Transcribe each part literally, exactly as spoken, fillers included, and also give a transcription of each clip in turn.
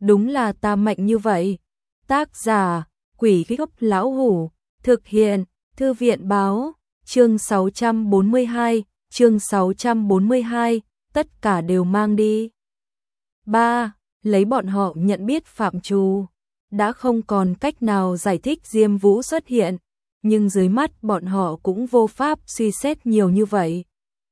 đúng là ta mạnh như vậy. Tác giả, Quỷ Gốc Lão Hủ, thực hiện, Thư viện báo, chương sáu trăm bốn mươi hai, chương sáu trăm bốn mươi hai, tất cả đều mang đi. ba. Lấy bọn họ nhận biết phạm trù, đã không còn cách nào giải thích Diêm Vũ xuất hiện, nhưng dưới mắt bọn họ cũng vô pháp suy xét nhiều như vậy.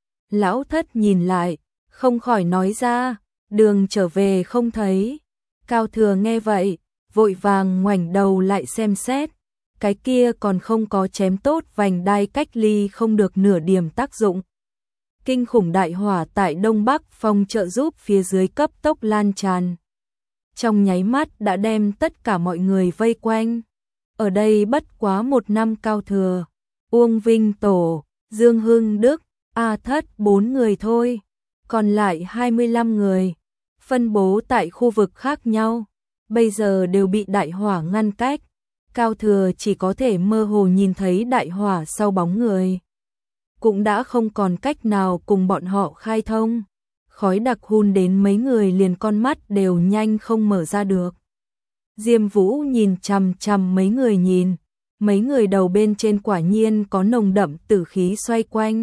Lão Thất nhìn lại, không khỏi nói ra, đường trở về không thấy. Cao Thừa nghe vậy, vội vàng ngoảnh đầu lại xem xét, cái kia còn không có chém tốt vành đai cách ly không được nửa điểm tác dụng. Kinh khủng đại hỏa tại Đông Bắc Phong trợ giúp phía dưới cấp tốc lan tràn. Trong nháy mắt đã đem tất cả mọi người vây quanh. Ở đây bất quá một năm Cao Thừa, Uông Vinh Tổ, Dương Hưng Đức, A Thất bốn người thôi, còn lại hai mươi lăm người, phân bố tại khu vực khác nhau, bây giờ đều bị đại hỏa ngăn cách. Cao Thừa chỉ có thể mơ hồ nhìn thấy đại hỏa sau bóng người, cũng đã không còn cách nào cùng bọn họ khai thông. Khói đặc hun đến mấy người liền con mắt đều nhanh không mở ra được. Diêm Vũ nhìn chằm chằm mấy người nhìn, mấy người đầu bên trên quả nhiên có nồng đậm tử khí xoay quanh.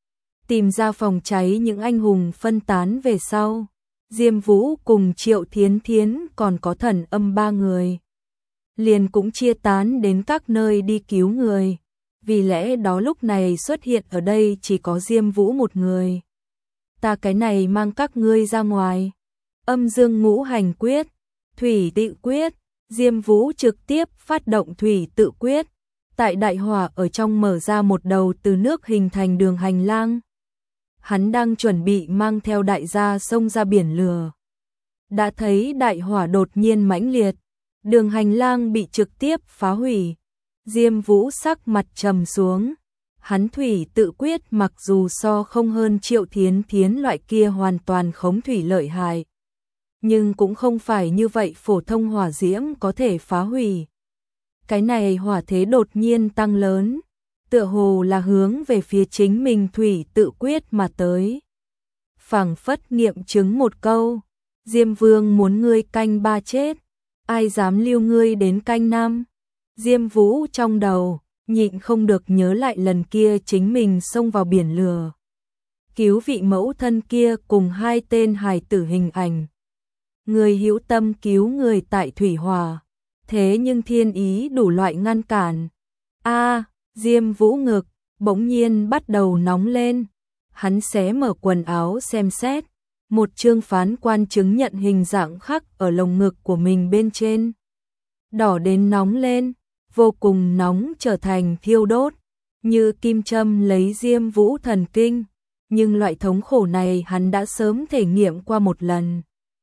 Tìm ra phòng cháy những anh hùng phân tán về sau, Diêm Vũ cùng Triệu Thiến Thiến còn có Thần Âm ba người, liền cũng chia tán đến các nơi đi cứu người, vì lẽ đó lúc này xuất hiện ở đây chỉ có Diêm Vũ một người. Ta cái này mang các ngươi ra ngoài. Âm dương ngũ hành quyết, thủy tự quyết, Diêm Vũ trực tiếp phát động thủy tự quyết, tại đại hỏa ở trong mở ra một đầu từ nước hình thành đường hành lang. Hắn đang chuẩn bị mang theo đại gia xông ra biển lửa, đã thấy đại hỏa đột nhiên mãnh liệt, đường hành lang bị trực tiếp phá hủy. Diêm Vũ sắc mặt trầm xuống, hắn thủy tự quyết mặc dù so không hơn Triệu Thiến Thiến loại kia hoàn toàn khống thủy lợi hại, nhưng cũng không phải như vậy phổ thông hỏa diễm có thể phá hủy. Cái này hỏa thế đột nhiên tăng lớn, tựa hồ là hướng về phía chính mình thủy tự quyết mà tới. Phảng phất nghiệm chứng một câu, Diêm Vương muốn ngươi canh ba chết, ai dám lưu ngươi đến canh năm. Diêm Vũ trong đầu nhịn không được nhớ lại lần kia chính mình xông vào biển lửa, cứu vị mẫu thân kia cùng hai tên hài tử hình ảnh. Người hữu tâm cứu người tại thủy hỏa, thế nhưng thiên ý đủ loại ngăn cản. A, Diêm Vũ ngực bỗng nhiên bắt đầu nóng lên, hắn xé mở quần áo xem xét, một chương phán quan chứng nhận hình dạng khắc ở lồng ngực của mình bên trên, đỏ đến nóng lên, vô cùng nóng trở thành thiêu đốt, như kim châm lấy Diêm Vũ thần kinh, nhưng loại thống khổ này hắn đã sớm thể nghiệm qua một lần.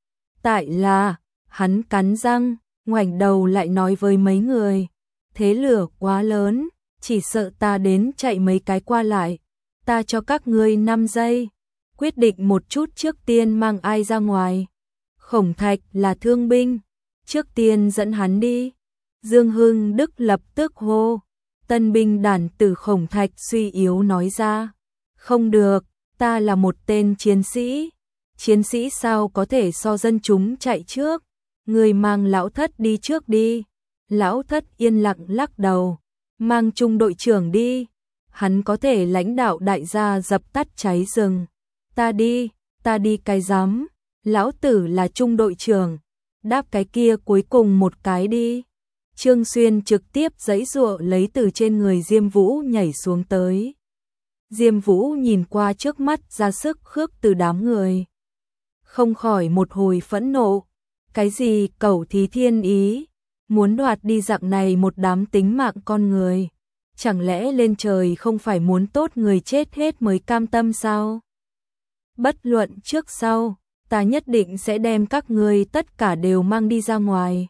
Tại là, hắn cắn răng, ngoảnh đầu lại nói với mấy người, thế lửa quá lớn, chỉ sợ ta đến chạy mấy cái qua lại, ta cho các ngươi năm giây, quyết định một chút trước tiên mang ai ra ngoài. Khổng Thạch là thương binh, trước tiên dẫn hắn đi. Dương Hưng Đức lập tức hô, tân binh đàn tử. Khổng Thạch suy yếu nói ra, không được, ta là một tên chiến sĩ, chiến sĩ sao có thể so dân chúng chạy trước, người mang Lão Thất đi trước đi. Lão Thất yên lặng lắc đầu, mang trung đội trưởng đi, hắn có thể lãnh đạo đại gia dập tắt cháy rừng. Ta đi, ta đi cái rắm, lão tử là trung đội trưởng, đáp cái kia cuối cùng một cái đi. Trương Xuyên trực tiếp giãy giụa lấy từ trên người Diêm Vũ nhảy xuống tới. Diêm Vũ nhìn qua trước mắt ra sức khước từ đám người, không khỏi một hồi phẫn nộ. Cái gì cẩu thí thiên ý, muốn đoạt đi dạng này một đám tính mạng con người, chẳng lẽ lên trời không phải muốn tốt người chết hết mới cam tâm sao? Bất luận trước sau, ta nhất định sẽ đem các ngươi tất cả đều mang đi ra ngoài.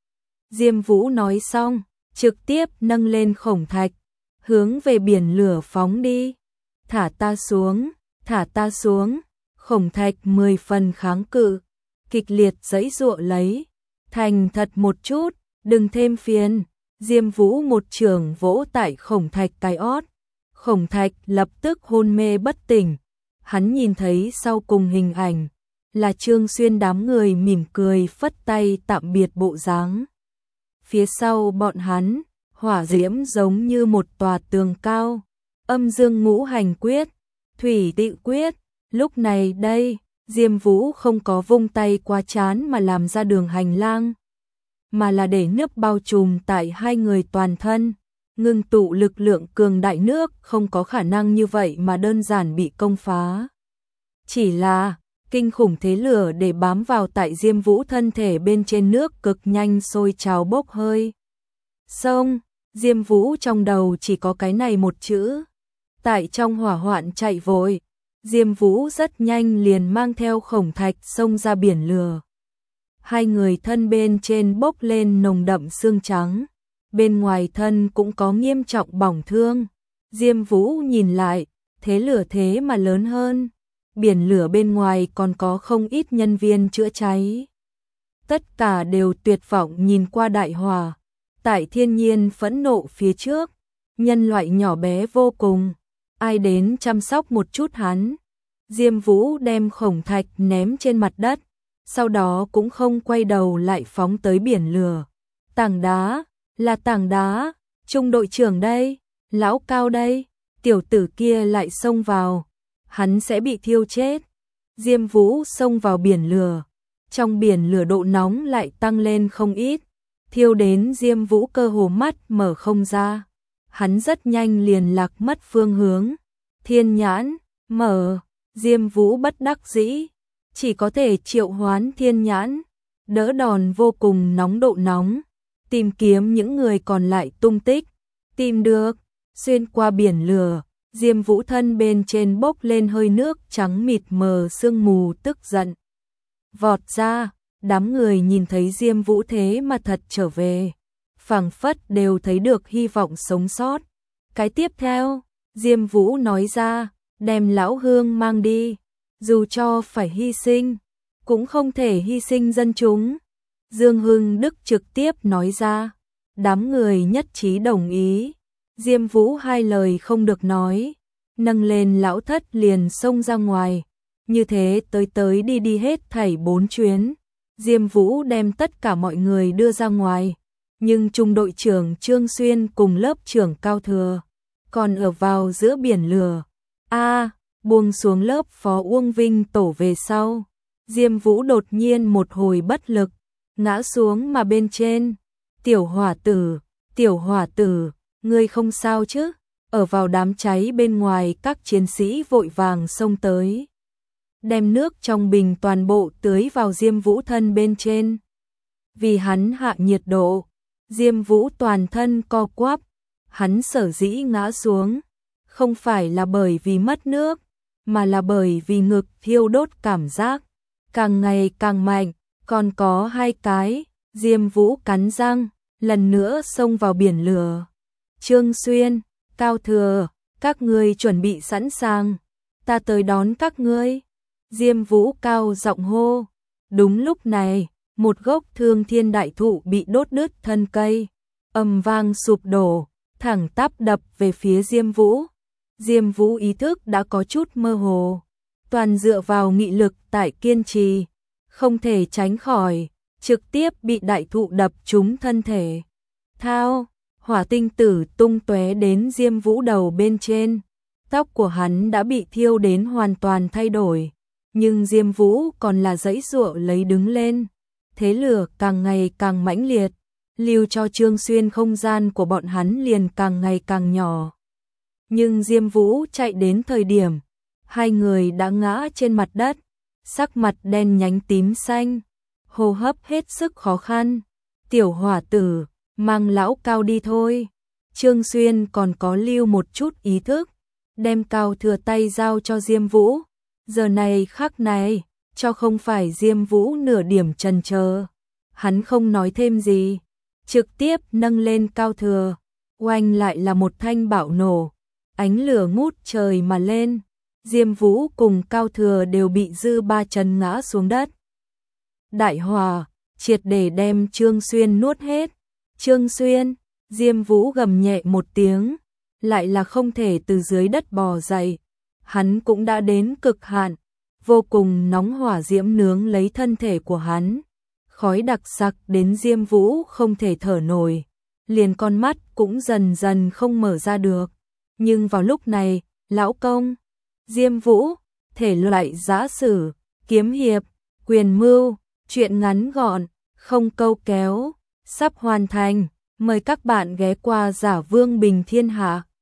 Diêm Vũ nói xong, trực tiếp nâng lên Khổng Thạch, hướng về biển lửa phóng đi. Thả ta xuống, thả ta xuống. Khổng Thạch mười phần kháng cự, kịch liệt giãy giụa lấy, thành thật một chút, đừng thêm phiền. Diêm Vũ một chưởng vỗ tại Khổng Thạch cái ót, Khổng Thạch lập tức hôn mê bất tỉnh. Hắn nhìn thấy sau cùng hình ảnh, là Trương Xuyên đám người mỉm cười phất tay tạm biệt bộ dáng. Phía sau bọn hắn, hỏa diễm giống như một tòa tường cao, âm dương ngũ hành quyết, thủy tị quyết, lúc này đây, Diêm Vũ không có vung tay qua trán mà làm ra đường hành lang, mà là để nước bao trùm tại hai người toàn thân, ngưng tụ lực lượng cường đại nước không có khả năng như vậy mà đơn giản bị công phá. Chỉ là, kinh khủng thế lửa để bám vào tại Diêm Vũ thân thể bên trên nước cực nhanh sôi trào bốc hơi. Xong, Diêm Vũ trong đầu chỉ có cái này một chữ. Tại trong hỏa hoạn chạy vội, Diêm Vũ rất nhanh liền mang theo khổng thạch xông ra biển lửa. Hai người thân bên trên bốc lên nồng đậm xương trắng, bên ngoài thân cũng có nghiêm trọng bỏng thương. Diêm Vũ nhìn lại, thế lửa thế mà lớn hơn. Biển lửa bên ngoài còn có không ít nhân viên chữa cháy. Tất cả đều tuyệt vọng nhìn qua đại hỏa. Tại thiên nhiên phẫn nộ phía trước, nhân loại nhỏ bé vô cùng. Ai đến chăm sóc một chút hắn. Diêm Vũ đem khổng thạch ném trên mặt đất, sau đó cũng không quay đầu lại phóng tới biển lửa. Tảng đá, là tảng đá, Trung đội trưởng đây, lão Cao đây, tiểu tử kia lại xông vào, hắn sẽ bị thiêu chết. Diêm Vũ xông vào biển lửa, trong biển lửa độ nóng lại tăng lên không ít, thiêu đến Diêm Vũ cơ hồ mắt mở không ra. Hắn rất nhanh liền lạc mất phương hướng. Thiên nhãn, mở, Diêm Vũ bất đắc dĩ, chỉ có thể triệu hoán thiên nhãn, đỡ đòn vô cùng nóng độ nóng, tìm kiếm những người còn lại tung tích. Tìm được, xuyên qua biển lửa, Diêm Vũ thân bên trên bốc lên hơi nước trắng mịt mờ sương mù tức giận. Vọt ra, đám người nhìn thấy Diêm Vũ thế mà thật trở về, phảng phất đều thấy được hy vọng sống sót. Cái tiếp theo, Diêm Vũ nói ra, đem lão Hương mang đi, dù cho phải hy sinh, cũng không thể hy sinh dân chúng. Dương Hưng Đức trực tiếp nói ra, đám người nhất trí đồng ý. Diêm Vũ hai lời không được nói, nâng lên lão thất liền xông ra ngoài. Như thế tới tới đi đi hết thảy bốn chuyến, Diêm Vũ đem tất cả mọi người đưa ra ngoài, nhưng trung đội trưởng Trương Xuyên cùng lớp trưởng Cao Thừa còn ở vào giữa biển lửa. A, buông xuống lớp phó Uông Vinh tổ về sau, Diêm Vũ đột nhiên một hồi bất lực, ngã xuống mà bên trên. Tiểu hỏa tử, tiểu hỏa tử, ngươi không sao chứ? Ở vào đám cháy bên ngoài, các chiến sĩ vội vàng xông tới, đem nước trong bình toàn bộ tưới vào Diêm Vũ thân bên trên. Vì hắn hạ nhiệt độ, Diêm Vũ toàn thân co quắp, hắn sở dĩ ngã xuống, không phải là bởi vì mất nước, mà là bởi vì ngực thiêu đốt cảm giác càng ngày càng mạnh. Còn có hai cái, Diêm Vũ cắn răng, lần nữa xông vào biển lửa. Trương Xuyên, Cao Thừa, các ngươi chuẩn bị sẵn sàng, ta tới đón các ngươi. Diêm Vũ cao giọng hô. Đúng lúc này, một gốc thương thiên đại thụ bị đốt đứt thân cây, ầm vang sụp đổ, thẳng tắp đập về phía Diêm Vũ. Diêm Vũ ý thức đã có chút mơ hồ, toàn dựa vào nghị lực tại kiên trì, không thể tránh khỏi, trực tiếp bị đại thụ đập trúng thân thể. Thao, hỏa tinh tử tung tóe đến Diêm Vũ đầu bên trên, tóc của hắn đã bị thiêu đến hoàn toàn thay đổi, nhưng Diêm Vũ còn là giãy giụa lấy đứng lên. Thế lửa càng ngày càng mãnh liệt, lưu cho Trương Xuyên không gian của bọn hắn liền càng ngày càng nhỏ. Nhưng Diêm Vũ chạy đến thời điểm, hai người đã ngã trên mặt đất, sắc mặt đen nhánh tím xanh, hô hấp hết sức khó khăn. Tiểu hỏa tử, mang lão Cao đi thôi. Trương Xuyên còn có lưu một chút ý thức, đem Cao Thừa tay giao cho Diêm Vũ. Giờ này khắc này, cho không phải Diêm Vũ nửa điểm chần chờ, hắn không nói thêm gì, trực tiếp nâng lên Cao Thừa, oanh lại là một thanh bạo nổ, ánh lửa ngút trời mà lên. Diêm Vũ cùng Cao Thừa đều bị dư ba chân ngã xuống đất. Đại hỏa triệt để đem Trương Xuyên nuốt hết. Trương Xuyên, Diêm Vũ gầm nhẹ một tiếng, lại là không thể từ dưới đất bò dậy. Hắn cũng đã đến cực hạn, vô cùng nóng hỏa diễm nướng lấy thân thể của hắn. Khói đặc sặc đến Diêm Vũ không thể thở nổi, liền con mắt cũng dần dần không mở ra được. Nhưng vào lúc này, lão công, Diêm Vũ, thể loại giã sử, kiếm hiệp, quyền mưu, truyện ngắn gọn, không câu kéo, sắp hoàn thành. Mời các bạn ghé qua Giả Vương Bình Thiên Hạ.